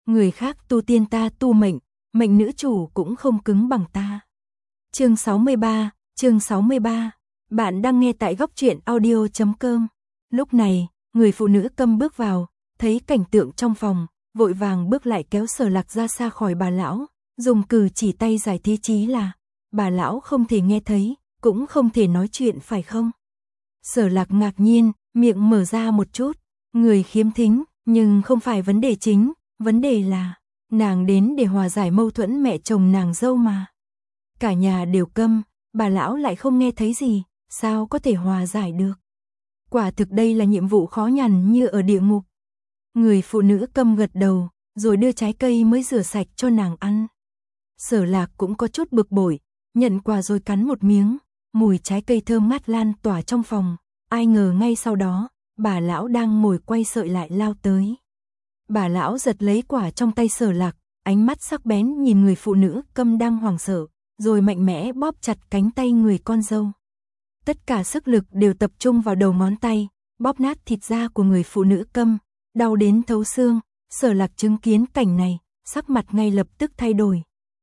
người khác tu tiên ta tu mệnh, mệnh nữ chủ cũng không cứng bằng ta. Chương 63, bạn đang nghe tại góc truyện audio.com. Lúc này, người phụ nữ Câm bước vào, thấy cảnh tượng trong phòng, vội vàng bước lại kéo Sở Lạc ra xa khỏi bà lão, dùng cử chỉ tay giải thế chí là, bà lão không thể nghe thấy, cũng không thể nói chuyện phải không? Sở Lạc ngạc nhiên, miệng mở ra một chút, người khiếm thính, nhưng không phải vấn đề chính, vấn đề là, nàng đến để hòa giải mâu thuẫn mẹ chồng nàng dâu mà. Cả nhà đều câm, bà lão lại không nghe thấy gì, sao có thể hòa giải được? Quả thực đây là nhiệm vụ khó nhằn như ở địa ngục. Người phụ nữ Câm gật đầu, rồi đưa trái cây mới rửa sạch cho nàng ăn. Sở Lạc cũng có chút bực bội, nhận quà rồi cắn một miếng, mùi trái cây thơm ngát lan tỏa trong phòng. Ai ngờ ngay sau đó, bà lão đang ngồi quay sợi lại lao tới. Bà lão giật lấy quả trong tay Sở Lạc, ánh mắt sắc bén nhìn người phụ nữ Câm đang hoảng sợ, rồi mạnh mẽ bóp chặt cánh tay người con dâu. Tất cả sức lực đều tập trung vào đầu ngón tay, bóp nát thịt da của người phụ nữ Câm, đau đến thấu xương. Sở Lạc chứng kiến cảnh này, sắc mặt ngay lập tức thay đổi.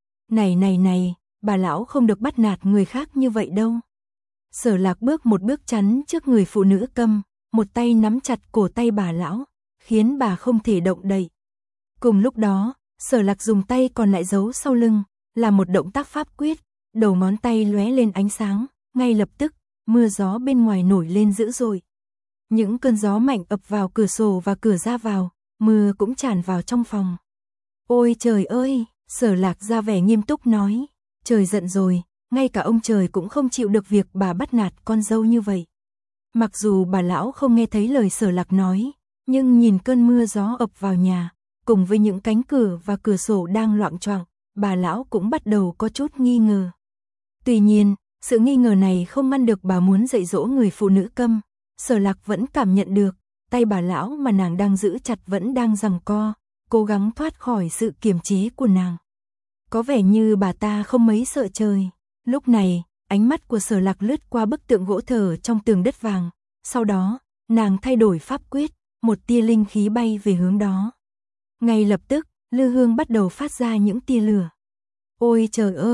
Này, bà lão không được bắt nạt người khác như vậy đâu. Sở Lạc bước một bước chắn trước người phụ nữ Câm, một tay nắm chặt cổ tay bà lão, khiến bà không thể động đậy. Cùng lúc đó, Sở Lạc dùng tay còn lại giấu sau lưng, làm một động tác pháp quyết, đầu ngón tay lóe lên ánh sáng, ngay lập tức, mưa gió bên ngoài nổi lên dữ dội. Những cơn gió mạnh ập vào cửa sổ và cửa ra vào, mưa cũng tràn vào trong phòng. Ôi trời ơi, Sở Lạc ra vẻ nghiêm túc nói, trời giận rồi, ngay cả ông trời cũng không chịu được việc bà bắt nạt con dâu như vậy. Mặc dù bà lão không nghe thấy lời Sở Lạc nói, nhưng nhìn cơn mưa gió ập vào nhà, cùng với những cánh cửa và cửa sổ đang loạng choạng, bà lão cũng bắt đầu có chút nghi ngờ. Tuy nhiên, sự nghi ngờ này không ngăn được bà muốn dạy dỗ người phụ nữ Câm. Sở Lạc vẫn cảm nhận được, tay bà lão mà nàng đang giữ chặt vẫn đang giằng co, cố gắng thoát khỏi sự kiềm chế của nàng. Có vẻ như bà ta không mấy sợ trời. Lúc này, ánh mắt của Sở Lạc lướt qua bức tượng gỗ thờ trong tường đất vàng, sau đó, nàng thay đổi pháp quyết, một tia linh khí bay về hướng đó. Ngay lập tức, lư hương bắt đầu phát ra những tia lửa. Ôi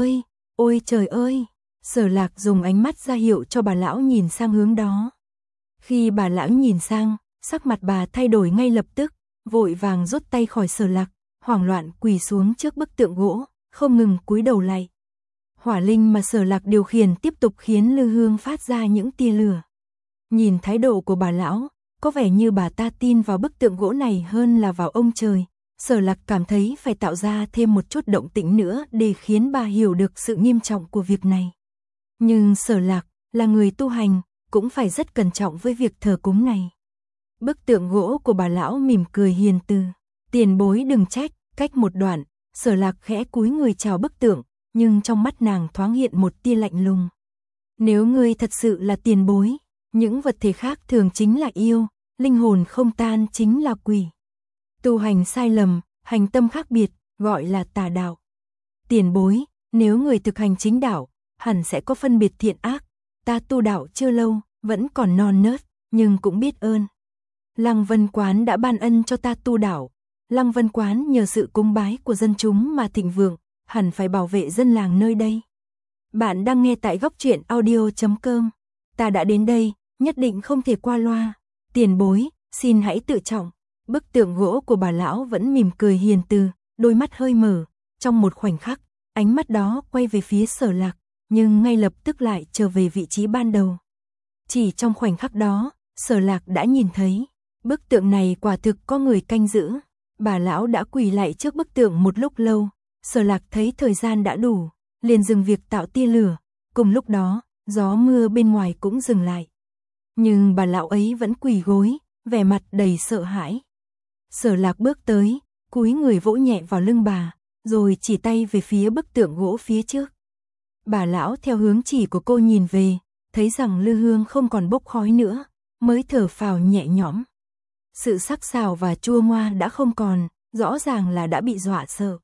trời ơi, Sở Lạc dùng ánh mắt ra hiệu cho bà lão nhìn sang hướng đó. Khi bà lão nhìn sang, sắc mặt bà thay đổi ngay lập tức, vội vàng rút tay khỏi Sở Lạc, hoảng loạn quỳ xuống trước bức tượng gỗ, không ngừng cúi đầu lạy. Hỏa linh mà Sở Lạc điều khiển tiếp tục khiến lư hương phát ra những tia lửa. Nhìn thái độ của bà lão, có vẻ như bà ta tin vào bức tượng gỗ này hơn là vào ông trời. Sở Lạc cảm thấy phải tạo ra thêm một chút động tĩnh nữa để khiến bà hiểu được sự nghiêm trọng của việc này. Nhưng Sở Lạc là người tu hành, cũng phải rất cẩn trọng với việc thờ cúng này. Bức tượng gỗ của bà lão mỉm cười hiền từ. Tiền bối đừng trách. Cách một đoạn, Sở Lạc khẽ cúi người chào bức tượng, nhưng trong mắt nàng thoáng hiện một tia lạnh lùng. Nếu ngươi thật sự là tiền bối, những vật thể khác thường chính là yêu, linh hồn không tan chính là quỷ. Tu hành sai lầm, hành tâm khác biệt, gọi là tà đạo. Tiền bối, nếu người thực hành chính đạo, hẳn sẽ có phân biệt thiện ác. Ta tu đạo chưa lâu, vẫn còn non nớt, nhưng cũng biết ơn. Lăng Vân Quán đã ban ân cho ta tu đạo. Lăng Vân Quán nhờ sự cúng bái của dân chúng mà thịnh vượng, hẳn phải bảo vệ dân làng nơi đây. Bạn đang nghe tại góc truyện audio.com. Ta đã đến đây, nhất định không thể qua loa. Tiền bối, xin hãy tự trọng. Bức tượng gỗ của bà lão vẫn mỉm cười hiền từ, đôi mắt hơi mở. Trong một khoảnh khắc, ánh mắt đó quay về phía Sở Lạc, nhưng ngay lập tức lại trở về vị trí ban đầu. Chỉ trong khoảnh khắc đó, Sở Lạc đã nhìn thấy, bức tượng này quả thực có người canh giữ. Bà lão đã quỳ lạy trước bức tượng một lúc lâu, Sở Lạc thấy thời gian đã đủ, liền dừng việc tạo tia lửa. Cùng lúc đó, gió mưa bên ngoài cũng dừng lại. Nhưng bà lão ấy vẫn quỳ gối, vẻ mặt đầy sợ hãi. Sở Lạc bước tới, cúi người vỗ nhẹ vào lưng bà, rồi chỉ tay về phía bức tượng gỗ phía trước. Bà lão theo hướng chỉ của cô nhìn về, thấy rằng lư hương không còn bốc khói nữa, mới thở phào nhẹ nhõm. Sự sắc sảo và chua ngoa đã không còn, rõ ràng là đã bị dọa sợ.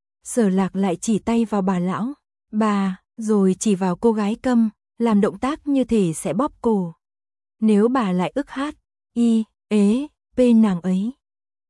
Sở Lạc lại chỉ tay vào bà lão, bà, rồi chỉ vào cô gái Câm, làm động tác như thể sẽ bóp cổ. Nếu bà lại ức hát, y, ế, p nàng ấy.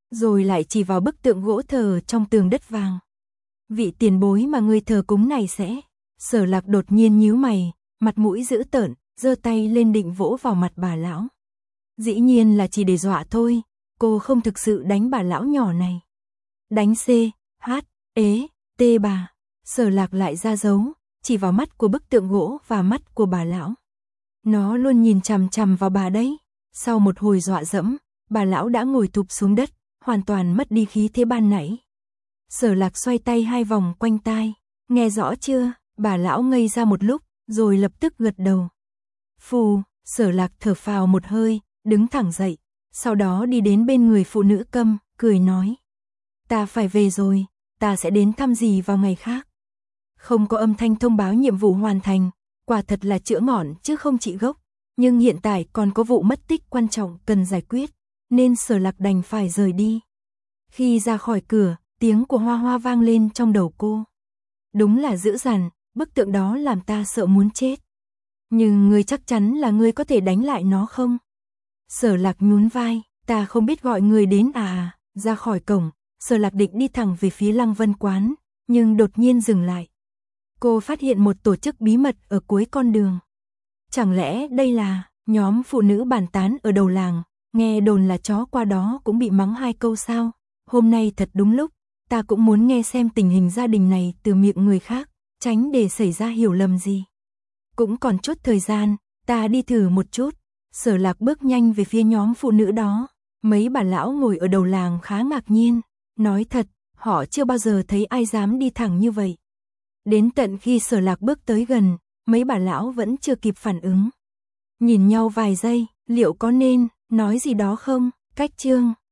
rồi lại chỉ vào bức tượng gỗ thờ trong tường đất vàng. Vị tiền bối mà ngươi thờ cúng này sẽ... Sở Lạc đột nhiên nhíu mày, mặt mũi dữ tợn, giơ tay lên định vỗ vào mặt bà lão. Dĩ nhiên là chỉ để dọa thôi, cô không thực sự đánh bà lão nhỏ này. Đánh C, H, ế, T bà. Sở Lạc lại ra dấu, chỉ vào mắt của bức tượng gỗ và mắt của bà lão. Nó luôn nhìn chằm chằm vào bà đấy. Sau một hồi dọa dẫm, bà lão đã ngồi thụp xuống đất, hoàn toàn mất đi khí thế ban nãy. Sở Lạc xoay tay 2 vòng quanh tai. Nghe rõ chưa? Bà lão ngây ra một lúc, rồi lập tức gật đầu. Phù, Sở Lạc thở phào một hơi, đứng thẳng dậy. Sau đó đi đến bên người phụ nữ câm, cười nói. Ta phải về rồi, ta sẽ đến thăm dì vào ngày khác. Không có âm thanh thông báo nhiệm vụ hoàn thành, quả thật là chữa ngọn chứ không trị gốc. Nhưng hiện tại còn có vụ mất tích quan trọng cần giải quyết, nên Sở Lạc đành phải rời đi. Khi ra khỏi cửa, tiếng của Hoa Hoa vang lên trong đầu cô. Đúng là dữ dằn, bức tượng đó làm ta sợ muốn chết. Nhưng ngươi chắc chắn là ngươi có thể đánh lại nó không? Sở Lạc nhún vai, ta không biết gọi người đến à. Ra khỏi cổng, Sở Lạc định đi thẳng về phía Lăng Vân quán, nhưng đột nhiên dừng lại. Cô phát hiện một tổ chức bí mật ở cuối con đường. Chẳng lẽ đây là nhóm phụ nữ bàn tán ở đầu làng, nghe đồn là chó qua đó cũng bị mắng 2 câu sao? Hôm nay thật đúng lúc, ta cũng muốn nghe xem tình hình gia đình này từ miệng người khác, tránh để xảy ra hiểu lầm gì. Cũng còn chút thời gian, ta đi thử một chút. Sở Lạc bước nhanh về phía nhóm phụ nữ đó. Mấy bà lão ngồi ở đầu làng khá ngạc nhiên. Nói thật, họ chưa bao giờ thấy ai dám đi thẳng như vậy. Đến tận khi Sở Lạc bước tới gần, mấy bà lão vẫn chưa kịp phản ứng. Nhìn nhau vài giây, liệu có nên nói gì đó không? Cách chương